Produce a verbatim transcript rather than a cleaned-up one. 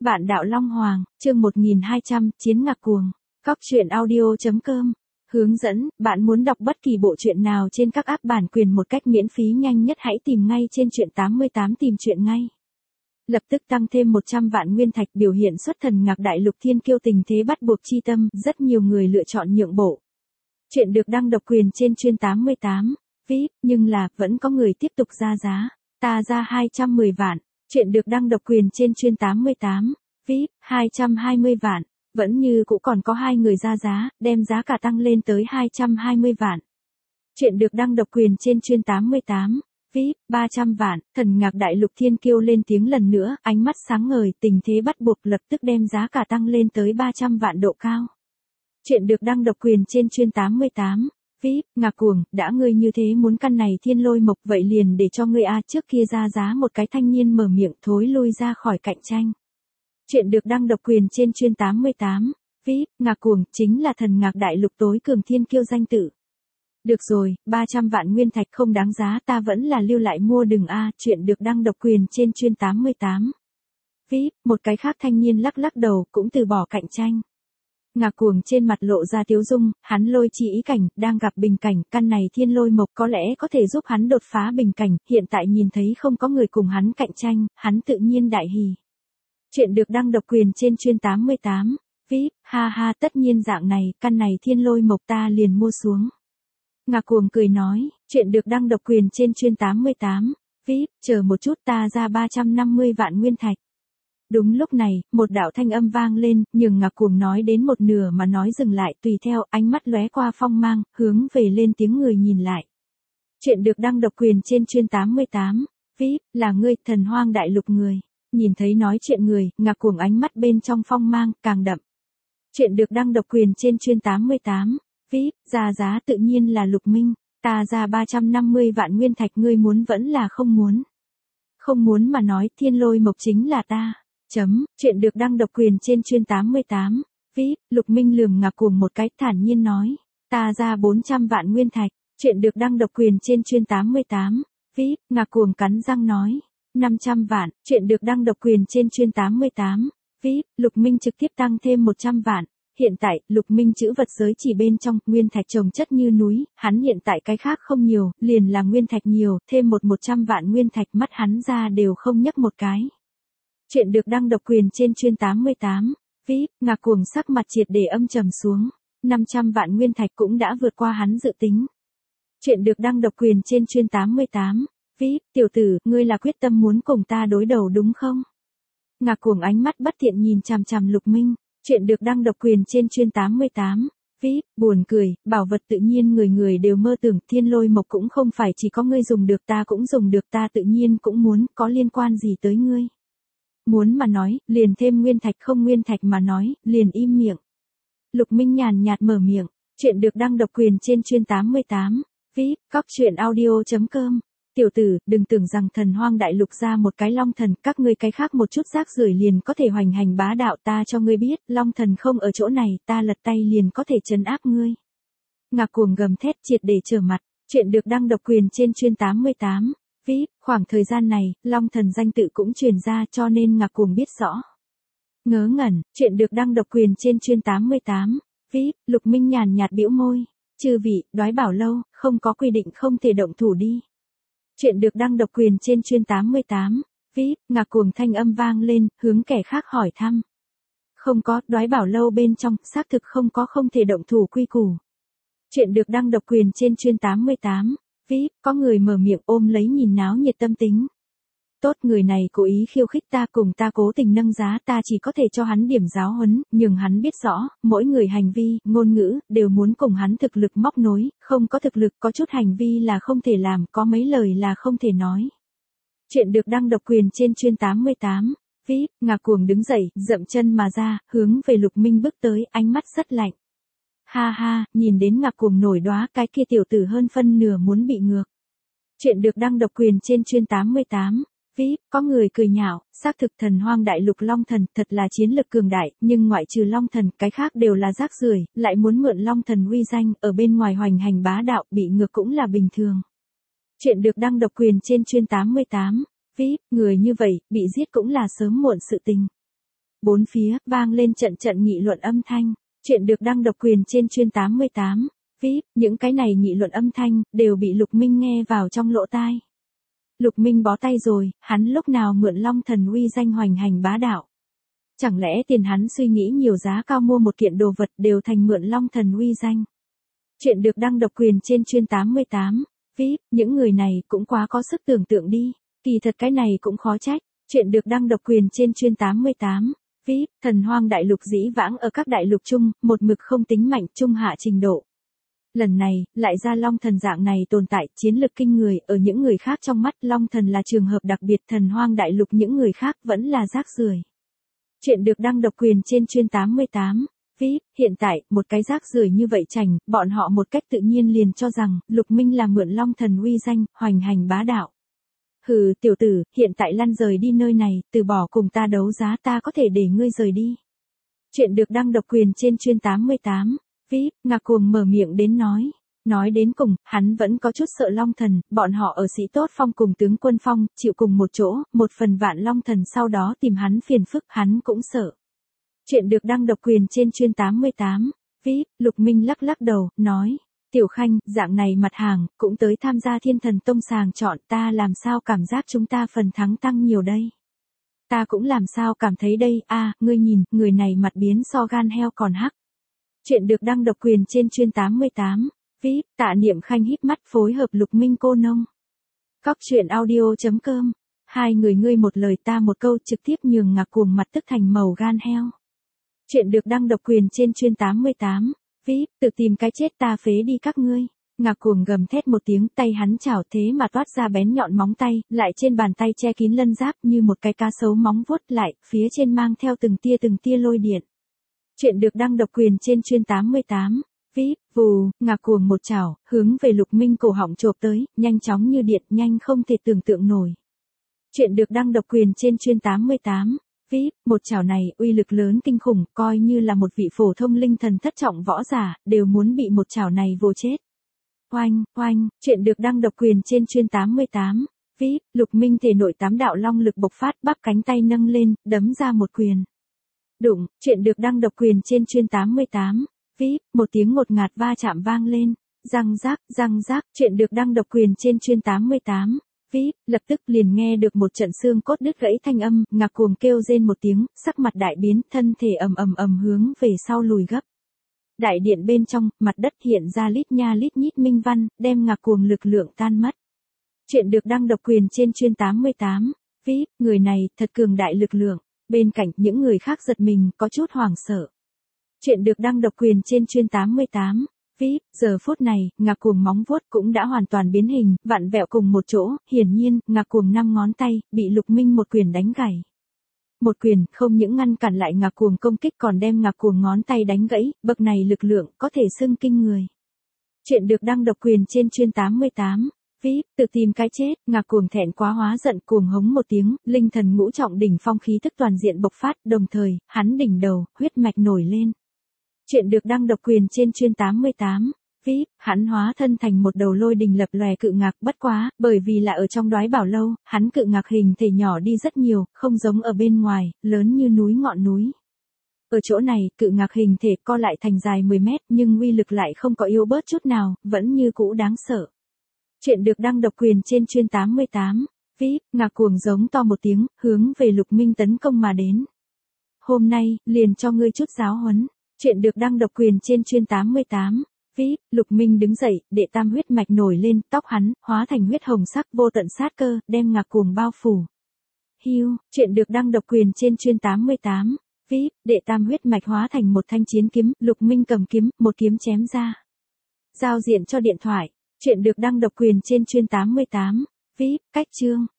Vạn đạo Long Hoàng, chương một nghìn hai trăm, Chiến ngạc cuồng. Cóc truyện audio chấm com. Hướng dẫn, bạn muốn đọc bất kỳ bộ truyện nào trên các app bản quyền một cách miễn phí nhanh nhất hãy tìm ngay trên truyện tám mươi tám tìm truyện ngay. Lập tức tăng thêm một trăm vạn nguyên thạch biểu hiện xuất thần ngạc đại lục thiên kiêu tình thế bắt buộc chi tâm, rất nhiều người lựa chọn nhượng bộ. Chuyện được đăng độc quyền trên chuyên tám mươi tám, vê i pê, nhưng là, vẫn có người tiếp tục ra giá, ta ra hai trăm mười vạn. Chuyện được đăng độc quyền trên chuyên tám mươi tám, vê i pê, hai trăm hai mươi vạn, vẫn như cũ còn có hai người ra giá, đem giá cả tăng lên tới hai trăm hai mươi vạn. Chuyện được đăng độc quyền trên chuyên tám mươi tám, vê i pê, ba trăm vạn, thần ngạc đại lục thiên kiêu lên tiếng lần nữa, ánh mắt sáng ngời, tình thế bắt buộc lập tức đem giá cả tăng lên tới ba trăm vạn độ cao. Chuyện được đăng độc quyền trên chuyên tám mươi tám, vê i pê, ngạc cuồng, đã ngươi như thế muốn căn này thiên lôi mộc vậy liền để cho ngươi a trước kia ra giá một cái thanh niên mở miệng thối lui ra khỏi cạnh tranh. Chuyện được đăng độc quyền trên chuyên tám mươi tám, vê i pê, ngạc cuồng, chính là thần ngạc đại lục tối cường thiên kiêu danh tự. Được rồi, ba trăm vạn nguyên thạch không đáng giá ta vẫn là lưu lại mua đừng a chuyện được đăng độc quyền trên chuyên tám mươi tám. vê i pê, một cái khác thanh niên lắc lắc đầu cũng từ bỏ cạnh tranh. Ngạc cuồng trên mặt lộ ra tiếu dung, hắn lôi chi ý cảnh, đang gặp bình cảnh, căn này thiên lôi mộc có lẽ có thể giúp hắn đột phá bình cảnh, hiện tại nhìn thấy không có người cùng hắn cạnh tranh, hắn tự nhiên đại hỉ. Chuyện được đăng độc quyền trên chuyên tám mươi tám, vê i pê, ha ha tất nhiên dạng này, căn này thiên lôi mộc ta liền mua xuống. Ngạc cuồng cười nói, chuyện được đăng độc quyền trên chuyên tám mươi tám, vê i pê, chờ một chút ta ra ba trăm năm mươi vạn nguyên thạch. Đúng lúc này, một đạo thanh âm vang lên, nhưng ngạc cuồng nói đến một nửa mà nói dừng lại tùy theo ánh mắt lóe qua phong mang, hướng về lên tiếng người nhìn lại. Chuyện được đăng độc quyền trên chuyên tám mươi tám, vê i pê, là ngươi, thần hoang đại lục người. Nhìn thấy nói chuyện người, ngạc cuồng ánh mắt bên trong phong mang, càng đậm. Chuyện được đăng độc quyền trên chuyên tám mươi tám, vê i pê, ra giá tự nhiên là Lục Minh, ta ra ba trăm năm mươi vạn nguyên thạch ngươi muốn vẫn là không muốn. Không muốn mà nói thiên lôi mộc chính là ta. Chấm, chuyện được đăng độc quyền trên chuyên tám mươi tám, vê i pê, Lục Minh lườm ngạc cuồng một cái thản nhiên nói, ta ra bốn trăm vạn nguyên thạch, chuyện được đăng độc quyền trên chuyên tám mươi tám, vê i pê, ngạc cuồng cắn răng nói, năm trăm vạn, chuyện được đăng độc quyền trên chuyên tám mươi tám, vê i pê, Lục Minh trực tiếp tăng thêm một trăm vạn. Hiện tại, Lục Minh chữ vật giới chỉ bên trong, nguyên thạch chồng chất như núi, hắn hiện tại cái khác không nhiều, liền là nguyên thạch nhiều, thêm một một trăm vạn nguyên thạch mắt hắn ra đều không nhấc một cái. Chuyện được đăng độc quyền trên chuyên tám mươi tám, vê i pê, ngạc cuồng sắc mặt triệt để âm trầm xuống, năm trăm vạn nguyên thạch cũng đã vượt qua hắn dự tính. Chuyện được đăng độc quyền trên chuyên tám mươi tám, vê i pê, tiểu tử, ngươi là quyết tâm muốn cùng ta đối đầu đúng không? Ngạc cuồng ánh mắt bất thiện nhìn chằm chằm Lục Minh, chuyện được đăng độc quyền trên chuyên tám mươi tám, vê i pê, buồn cười, bảo vật tự nhiên người người đều mơ tưởng, thiên lôi mộc cũng không phải chỉ có ngươi dùng được ta cũng dùng được ta tự nhiên cũng muốn, có liên quan gì tới ngươi? Muốn mà nói, liền thêm nguyên thạch không nguyên thạch mà nói, liền im miệng. Lục Minh nhàn nhạt mở miệng, chuyện được đăng độc quyền trên chuyên tám mươi tám, vê i pê, cóc truyện audio chấm com. Tiểu tử, đừng tưởng rằng thần hoang đại lục ra một cái long thần, các ngươi cái khác một chút rác rưởi liền có thể hoành hành bá đạo ta cho ngươi biết, long thần không ở chỗ này, ta lật tay liền có thể trấn áp ngươi. Ngạc cuồng gầm thét triệt để trở mặt, chuyện được đăng độc quyền trên chuyên tám mươi tám. vê i pê, khoảng thời gian này, long thần danh tự cũng truyền ra cho nên ngạc cuồng biết rõ. Ngớ ngẩn, chuyện được đăng độc quyền trên chuyên tám mươi tám, vê i pê, Lục Minh nhàn nhạt bĩu môi, chư vị, đoái bảo lâu, không có quy định không thể động thủ đi. Chuyện được đăng độc quyền trên chuyên tám mươi tám, vê i pê, ngạc cuồng thanh âm vang lên, hướng kẻ khác hỏi thăm. Không có, đoái bảo lâu bên trong, xác thực không có không thể động thủ quy củ. Chuyện được đăng độc quyền trên chuyên tám mươi tám. vê i pê, có người mở miệng ôm lấy nhìn náo nhiệt tâm tính. Tốt, người này cố ý khiêu khích ta cùng ta cố tình nâng giá ta chỉ có thể cho hắn điểm giáo huấn, nhưng hắn biết rõ, mỗi người hành vi, ngôn ngữ, đều muốn cùng hắn thực lực móc nối, không có thực lực có chút hành vi là không thể làm, có mấy lời là không thể nói. Chuyện được đăng độc quyền trên chuyên tám mươi tám, vê i pê, ngạc cuồng đứng dậy, dậm chân mà ra, hướng về Lục Minh bước tới, ánh mắt rất lạnh. Ha ha, nhìn đến ngạc cuồng nổi đóa cái kia tiểu tử hơn phân nửa muốn bị ngược. Chuyện được đăng độc quyền trên chuyên tám mươi tám, vê i pê, có người cười nhạo, xác thực thần hoang đại lục long thần thật là chiến lực cường đại, nhưng ngoại trừ long thần, cái khác đều là rác rưởi, lại muốn mượn long thần uy danh, ở bên ngoài hoành hành bá đạo, bị ngược cũng là bình thường. Chuyện được đăng độc quyền trên chuyên tám mươi tám, vê i pê, người như vậy, bị giết cũng là sớm muộn sự tình. Bốn phía, vang lên trận trận nghị luận âm thanh. Chuyện được đăng độc quyền trên chuyên tám mươi tám. vê i pê, những cái này nghị luận âm thanh, đều bị Lục Minh nghe vào trong lỗ tai. Lục Minh bó tay rồi, hắn lúc nào mượn Long Thần uy danh hoành hành bá đạo. Chẳng lẽ tiền hắn suy nghĩ nhiều giá cao mua một kiện đồ vật đều thành mượn Long Thần uy danh. Chuyện được đăng độc quyền trên chuyên tám mươi tám. vê i pê, những người này cũng quá có sức tưởng tượng đi. Kỳ thật cái này cũng khó trách. Chuyện được đăng độc quyền trên chuyên tám mươi tám. vê i pê, thần hoang đại lục dĩ vãng ở các đại lục chung, một mực không tính mạnh trung hạ trình độ. Lần này, lại ra Long Thần dạng này tồn tại, chiến lực kinh người, ở những người khác trong mắt Long Thần là trường hợp đặc biệt, thần hoang đại lục những người khác vẫn là rác rưởi. Chuyện được đăng độc quyền trên chuyên tám mươi tám. vê i pê, hiện tại, một cái rác rưởi như vậy chảnh, bọn họ một cách tự nhiên liền cho rằng, Lục Minh là mượn Long Thần uy danh, hoành hành bá đạo. Hừ, tiểu tử, hiện tại lăn rời đi nơi này, từ bỏ cùng ta đấu giá, ta có thể để ngươi rời đi. Chuyện được đăng độc quyền trên chuyên tám mươi tám. vê i pê, Ngạc Cuồng mở miệng đến nói. Nói đến cùng, hắn vẫn có chút sợ Long Thần, bọn họ ở Sĩ Tốt Phong cùng tướng Quân Phong, chịu cùng một chỗ, một phần vạn Long Thần sau đó tìm hắn phiền phức, hắn cũng sợ. Chuyện được đăng độc quyền trên chuyên tám mươi tám. vê i pê, Lục Minh lắc lắc đầu, nói. Tiểu Khanh, dạng này mặt hàng, cũng tới tham gia Thiên Thần Tông sàng chọn, ta làm sao cảm giác chúng ta phần thắng tăng nhiều đây. Ta cũng làm sao cảm thấy đây, a à, ngươi nhìn, người này mặt biến so gan heo còn hắc. Chuyện được đăng độc quyền trên chuyên tám mươi tám. vê i pê, Tạ Niệm Khanh híp mắt phối hợp Lục Minh cô nông. Cóc truyện audio chấm com. Hai người ngươi một lời ta một câu trực tiếp nhường Ngạc Cuồng mặt tức thành màu gan heo. Chuyện được đăng độc quyền trên chuyên tám mươi tám. vê i pê, tự tìm cái chết ta phế đi các ngươi. Ngạc Cuồng gầm thét một tiếng, tay hắn chảo thế mà toát ra bén nhọn móng tay, lại trên bàn tay che kín lân giáp như một cái cá sấu móng vuốt lại, phía trên mang theo từng tia từng tia lôi điện. Chuyện được đăng độc quyền trên chuyên tám mươi tám. vê i pê, vù, Ngạc Cuồng một chảo, hướng về Lục Minh cổ họng chộp tới, nhanh chóng như điện, nhanh không thể tưởng tượng nổi. Chuyện được đăng độc quyền trên chuyên tám mươi tám. vê i pê, một chảo này, uy lực lớn kinh khủng, coi như là một vị phổ thông linh thần thất trọng võ giả, đều muốn bị một chảo này vồ chết. Oanh, oanh, chuyện được đăng độc quyền trên chuyên tám mươi tám. vê i pê, Lục Minh thể nội tám đạo long lực bộc phát, bắp cánh tay nâng lên, đấm ra một quyền. Đụng, chuyện được đăng độc quyền trên chuyên tám mươi tám. vê i pê, một tiếng ngột ngạt va chạm vang lên. Răng rác, răng rác, chuyện được đăng độc quyền trên chuyên tám mươi tám. vê i pê, lập tức liền nghe được một trận xương cốt đứt gãy thanh âm, Ngạc Cuồng kêu rên một tiếng, sắc mặt đại biến, thân thể ầm ầm ầm hướng về sau lùi gấp. Đại điện bên trong, mặt đất hiện ra lít nha lít nhít minh văn, đem Ngạc Cuồng lực lượng tan mất. Chuyện được đăng độc quyền trên chuyên tám mươi tám. vê i pê, người này, thật cường đại lực lượng. Bên cạnh, những người khác giật mình, có chút hoảng sợ. Chuyện được đăng độc quyền trên chuyên tám mươi tám. vê i pê, giờ phút này, Ngạc Cuồng móng vuốt cũng đã hoàn toàn biến hình, vặn vẹo cùng một chỗ, hiển nhiên, Ngạc Cuồng năm ngón tay, bị Lục Minh một quyền đánh gãy. Một quyền, không những ngăn cản lại Ngạc Cuồng công kích còn đem Ngạc Cuồng ngón tay đánh gãy, bậc này lực lượng, có thể xưng kinh người. Chuyện được đăng độc quyền trên chuyên tám mươi tám. vê i pê, tự tìm cái chết, Ngạc Cuồng thẹn quá hóa giận cuồng hống một tiếng, linh thần ngũ trọng đỉnh phong khí tức toàn diện bộc phát, đồng thời, hắn đỉnh đầu, huyết mạch nổi lên. Chuyện được đăng độc quyền trên chuyên tám mươi tám. vê i pê, hắn hóa thân thành một đầu lôi đình lập lòe cự ngạc, bất quá, bởi vì là ở trong Đoái Bảo Lâu, hắn cự ngạc hình thể nhỏ đi rất nhiều, không giống ở bên ngoài, lớn như núi ngọn núi. Ở chỗ này, cự ngạc hình thể co lại thành dài mười mét, nhưng uy lực lại không có yếu bớt chút nào, vẫn như cũ đáng sợ. Chuyện được đăng độc quyền trên chuyên tám mươi tám. vê i pê, Ngạc Cuồng giống to một tiếng, hướng về Lục Minh tấn công mà đến. Hôm nay, liền cho ngươi chút giáo huấn. Chuyện được đăng độc quyền trên chuyên tám mươi tám. vê i pê, Lục Minh đứng dậy, đệ tam huyết mạch nổi lên, tóc hắn, hóa thành huyết hồng sắc vô tận sát cơ, đem Ngạc Cuồng bao phủ. Hiu, chuyện được đăng độc quyền trên chuyên tám mươi tám. vê i pê, đệ tam huyết mạch hóa thành một thanh chiến kiếm, Lục Minh cầm kiếm, một kiếm chém ra. Giao diện cho điện thoại. Chuyện được đăng độc quyền trên chuyên tám mươi tám. vê i pê, cách chương.